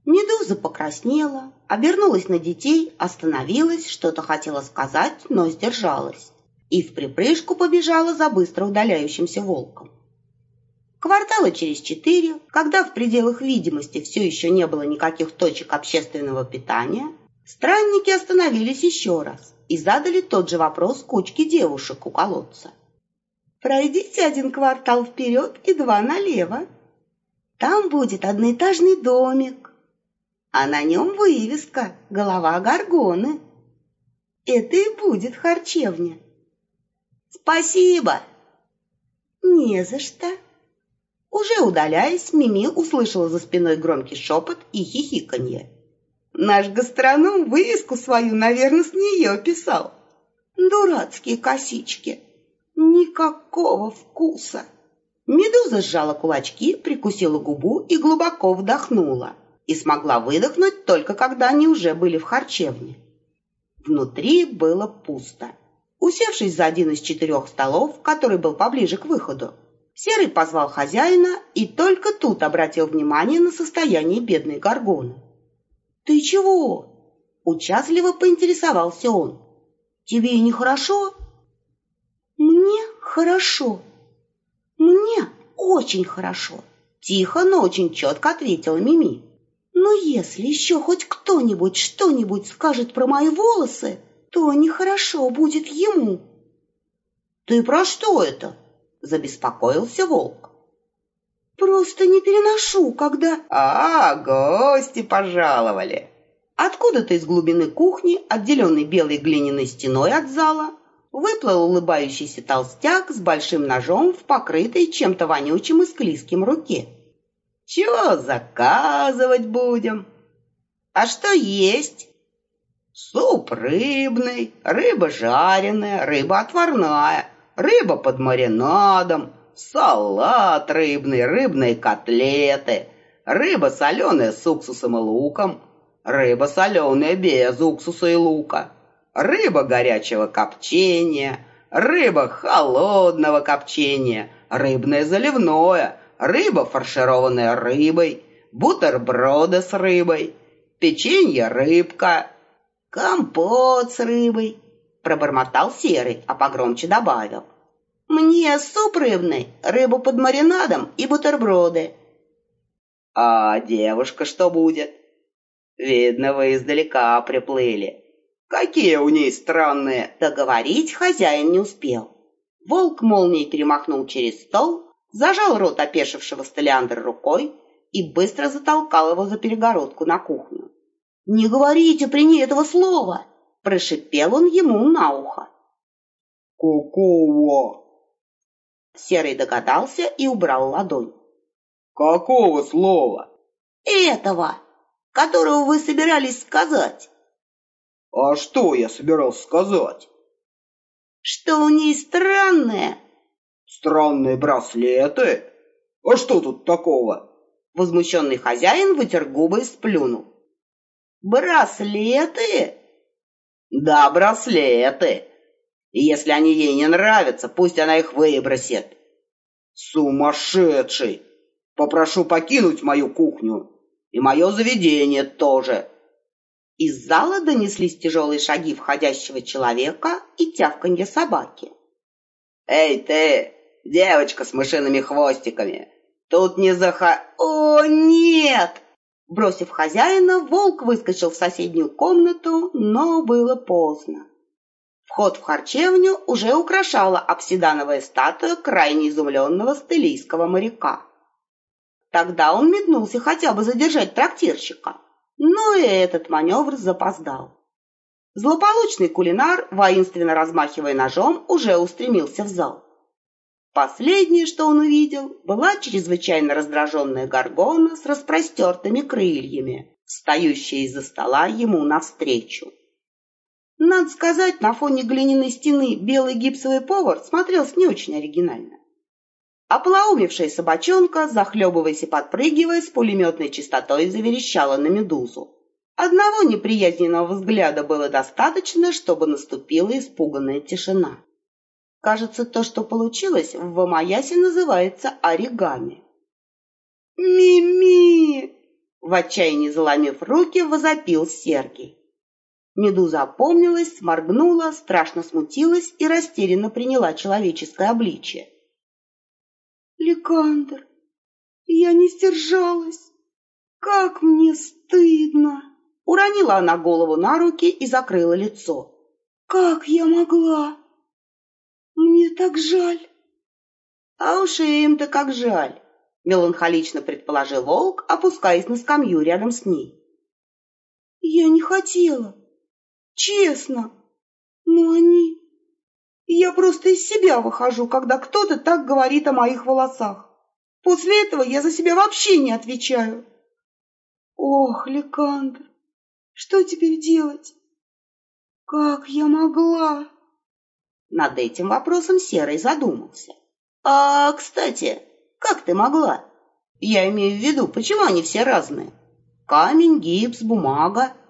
Медуза покраснела, обернулась на детей, остановилась, что-то хотела сказать, но сдержалась. И вприпрыжку побежала за быстро удаляющимся волком. Квартала через 4, когда в пределах видимости все еще не было никаких точек общественного питания, странники остановились еще раз и задали тот же вопрос кучке девушек у колодца. «Пройдите 1 квартал вперед и 2 налево. Там будет одноэтажный домик, а на нем вывеска «Голова Горгоны». Это и будет харчевня». «Спасибо!» «Не за что!» Уже удаляясь, Мими услышала за спиной громкий шепот и хихиканье. «Наш гастроном вывеску свою, наверное, с нее писал. Дурацкие косички! Никакого вкуса!» Медуза сжала кулачки, прикусила губу и глубоко вдохнула. И смогла выдохнуть только когда они уже были в харчевне. Внутри было пусто. Усевшись за один из 4 столов, который был поближе к выходу, Серый позвал хозяина и только тут обратил внимание на состояние бедной Горгоны. «Ты чего?» – участливо поинтересовался он. «Тебе нехорошо?» «Мне хорошо. Мне очень хорошо», – тихо, но очень четко ответила Мими. «Но если еще хоть кто-нибудь что-нибудь скажет про мои волосы, то нехорошо будет ему». «Ты про что это?» – забеспокоился волк. «Просто не переношу, когда...» Гости пожаловали!» Откуда-то из глубины кухни, отделенной белой глиняной стеной от зала, выплыл улыбающийся толстяк с большим ножом в покрытой чем-то вонючим и склизким руке. «Чего заказывать будем?» «А что есть?» «Суп рыбный, рыба жареная, рыба отварная, рыба под маринадом, салат рыбный, рыбные котлеты, рыба соленая с уксусом и луком, рыба соленая без уксуса и лука, рыба горячего копчения, рыба холодного копчения, рыбное заливное, рыба, фаршированная рыбой, бутерброды с рыбой, печенье рыбка, компот с рыбой», — пробормотал Серый, а погромче добавил. «Мне суп рыбный, рыбу под маринадом и бутерброды». «А девушка что будет? Видно, вы издалека приплыли. Какие у ней странные...» Договорить хозяин не успел. Волк молнией перемахнул через стол, зажал рот опешившего Столиандра рукой и быстро затолкал его за перегородку на кухню. «Не говорите при ней этого слова!» – прошипел он ему на ухо. «Какого?» Серый догадался и убрал ладонь. «Какого слова?» «Этого, которого вы собирались сказать». «А что я собирался сказать?» «Что у ней странное». «Странные браслеты? А что тут такого?» Возмущенный хозяин вытер губы и сплюнул. «Браслеты?» «Да, браслеты. И если они ей не нравятся, пусть она их выбросит». «Сумасшедший! Попрошу покинуть мою кухню. И мое заведение тоже». Из зала донеслись тяжелые шаги входящего человека и тявканье собаки. «Эй ты, девочка с мышиными хвостиками! Тут не «О, нет!» Бросив хозяина, волк выскочил в соседнюю комнату, но было поздно. Вход в харчевню уже украшала обсидановая статуя крайне изумленного стелийского моряка. Тогда он метнулся хотя бы задержать трактирщика, но и этот маневр запоздал. Злополучный кулинар, воинственно размахивая ножом, уже устремился в зал. Последнее, что он увидел, была чрезвычайно раздраженная Горгона с распростертыми крыльями, встающая из-за стола ему навстречу. Надо сказать, на фоне глиняной стены белый гипсовый повар смотрелся не очень оригинально. Ополоумевшая собачонка, захлебываясь и подпрыгивая, с пулеметной частотой заверещала на Медузу. Одного неприязненного взгляда было достаточно, чтобы наступила испуганная тишина. Кажется, то, что получилось, в Вамаясе называется оригами. «Мими!» В отчаянии заломив руки, возопил Сергий. Медуза опомнилась, сморгнула, страшно смутилась и растерянно приняла человеческое обличие. «Ликандр, я не сдержалась. Как мне стыдно!» Уронила она голову на руки и закрыла лицо. «Как я могла? Мне так жаль!» «А уж им-то как жаль!» — меланхолично предположил волк, опускаясь на скамью рядом с ней. «Я не хотела, честно, но они... Я просто из себя выхожу, когда кто-то так говорит о моих волосах. После этого я за себя вообще не отвечаю. Ох, Ликандр, что теперь делать? Как я могла?» Над этим вопросом Серый задумался. «А, кстати, как ты могла? Я имею в виду, почему они все разные? Камень, гипс, бумага.